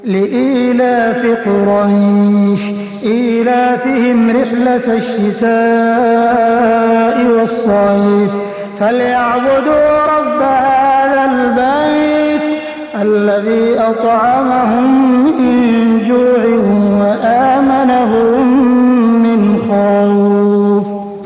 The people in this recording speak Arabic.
لإيلاف قريش إيلافهم رحلة الشتاء والصيف فليعبدوا رب هذا البيت الذي أطعمهم